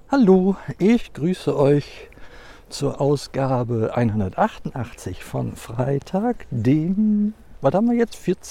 Hallo, ich grüße euch zur Ausgabe 188 von Freitag, dem, was haben wir jetzt,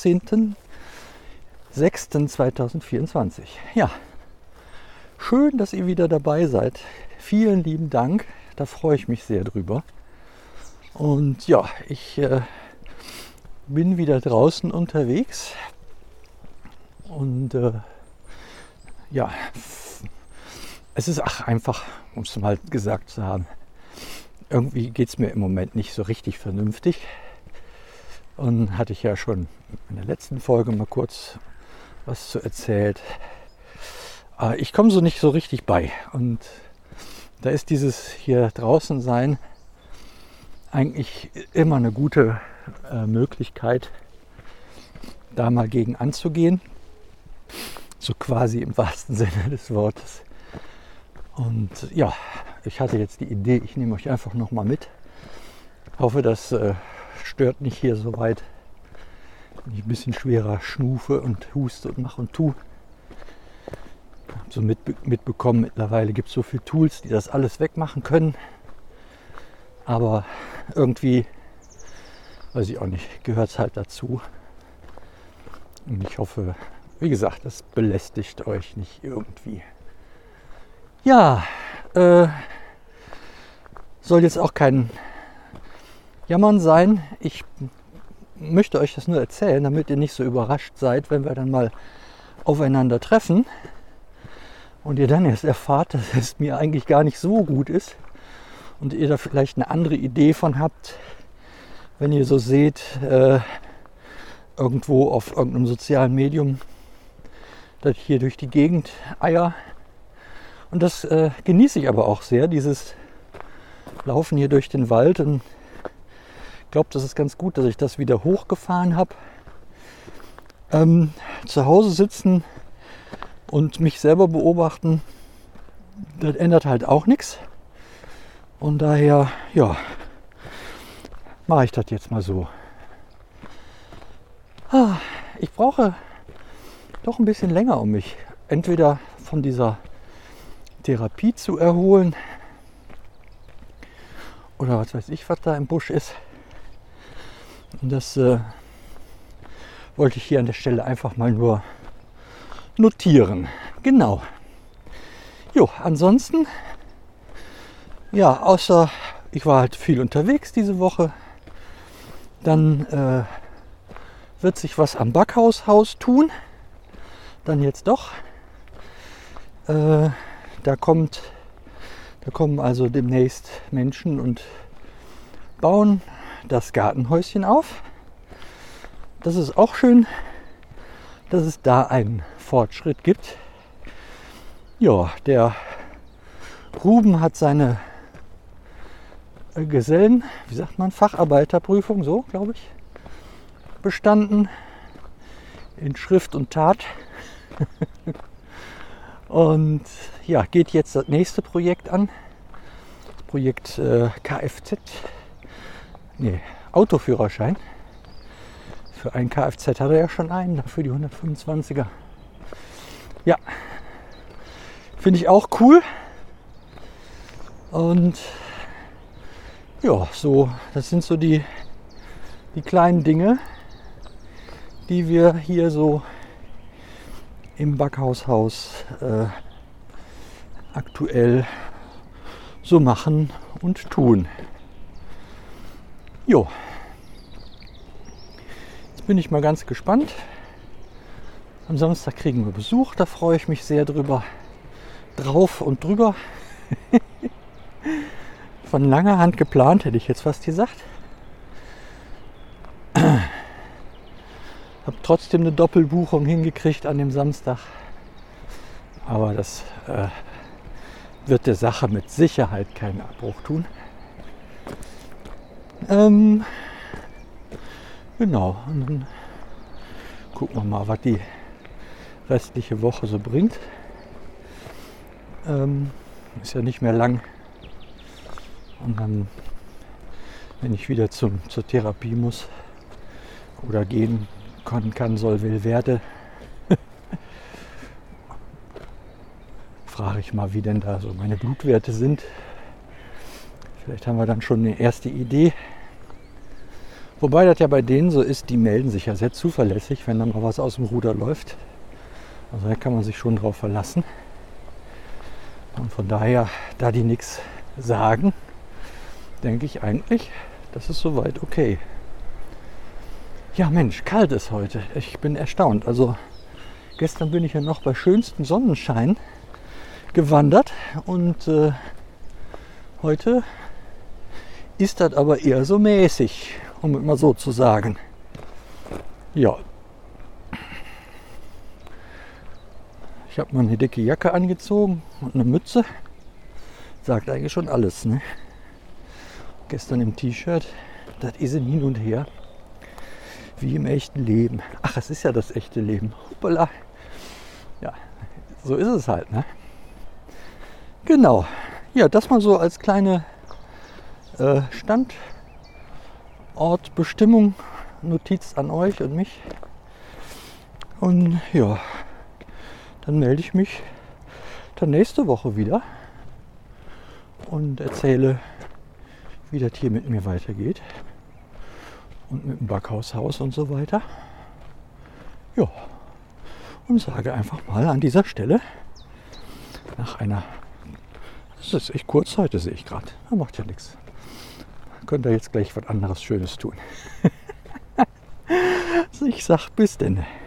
14.06.2024. Ja, schön, dass ihr wieder dabei seid. Vielen lieben Dank, da freue ich mich sehr drüber. Und ja, ich bin wieder draußen unterwegs und ja, es ist einfach, um es mal gesagt zu haben, irgendwie geht es mir im Moment nicht so richtig vernünftig. Und hatte ich ja schon in der letzten Folge mal kurz was zu erzählt. Aber ich komme so nicht so richtig bei. Und da ist dieses hier draußen sein eigentlich immer eine gute Möglichkeit, da mal gegen anzugehen. So quasi im wahrsten Sinne des Wortes. Und ja, ich hatte jetzt die Idee, ich nehme euch einfach nochmal mit. Hoffe, das stört nicht hier so weit, wenn ich ein bisschen schwerer schnufe und huste und mache und tue. Ich habe so mitbekommen, mittlerweile gibt es so viele Tools, die das alles wegmachen können. Aber irgendwie, weiß ich auch nicht, gehört es halt dazu. Und ich hoffe, wie gesagt, das belästigt euch nicht irgendwie. Ja, soll jetzt auch kein Jammern sein. Ich möchte euch das nur erzählen, damit ihr nicht so überrascht seid, wenn wir dann mal aufeinander treffen und ihr dann erst erfahrt, dass es mir eigentlich gar nicht so gut ist und ihr da vielleicht eine andere Idee von habt, wenn ihr so seht, irgendwo auf irgendeinem sozialen Medium, dass ich hier durch die Gegend eier. Und das genieße ich aber auch sehr, dieses Laufen hier durch den Wald. Und ich glaube, das ist ganz gut, dass ich das wieder hochgefahren habe. Zu Hause sitzen und mich selber beobachten, das ändert halt auch nichts. Und daher, ja, mache ich das jetzt mal so. Ich brauche doch ein bisschen länger, um mich entweder von dieser Therapie zu erholen oder was weiß ich, was da im Busch ist. Und das wollte ich hier an der Stelle einfach mal nur notieren. Genau. Jo, ansonsten, ja, außer ich war halt viel unterwegs diese Woche, dann wird sich was am Backhaushaus tun. Dann jetzt doch. Da kommen also demnächst Menschen und bauen das Gartenhäuschen auf. Das ist auch schön, dass es da einen Fortschritt gibt. Ja, der Ruben hat seine Facharbeiterprüfung, so glaube ich, bestanden in Schrift und Tat. Und ja, geht jetzt das nächste Projekt an. Das Projekt Autoführerschein. Für einen Kfz hat er ja schon einen, für die 125er. Ja, finde ich auch cool. Und ja, so, das sind so die kleinen Dinge, die wir hier so im Backhaushaus aktuell so machen und tun. Jo. Jetzt bin ich mal ganz gespannt. Am Samstag kriegen wir Besuch, da freue ich mich sehr drauf und drüber. Von langer Hand geplant, hätte ich jetzt fast gesagt. Habe trotzdem eine Doppelbuchung hingekriegt an dem Samstag. Aber das wird der Sache mit Sicherheit keinen Abbruch tun. Genau, und dann gucken wir mal, was die restliche Woche so bringt. Ist ja nicht mehr lang. Und dann, wenn ich wieder zur Therapie muss oder gehen kann, soll, will, werde, frage ich mal, wie denn da so meine Blutwerte sind. Vielleicht haben wir dann schon eine erste Idee. Wobei das ja bei denen so ist, die melden sich ja sehr zuverlässig, wenn da mal was aus dem Ruder läuft. Also da kann man sich schon drauf verlassen. Und von daher, da die nichts sagen, denke ich eigentlich, das ist soweit okay. Ja Mensch, kalt ist heute. Ich bin erstaunt. Also gestern bin ich ja noch bei schönstem Sonnenschein gewandert und heute ist das aber eher so mäßig, um es mal so zu sagen. Ja. Ich habe mal eine dicke Jacke angezogen und eine Mütze. Sagt eigentlich schon alles, ne? Gestern im T-Shirt, das ist ein Hin und Her. Wie im echten Leben. Ach, es ist ja das echte Leben. Hoppala. Ja, so ist es halt, ne? Genau. Ja, das mal so als kleine Standortbestimmung, Notiz an euch und mich. Und ja, dann melde ich mich dann nächste Woche wieder und erzähle, wie das hier mit mir weitergeht. Und mit dem Backhaushaus und so weiter. Ja, und sage einfach mal an dieser Stelle, nach einer, das ist echt kurz heute, sehe ich gerade, da macht ja nichts. Könnt ihr jetzt gleich was anderes Schönes tun. Ich sag bis denn.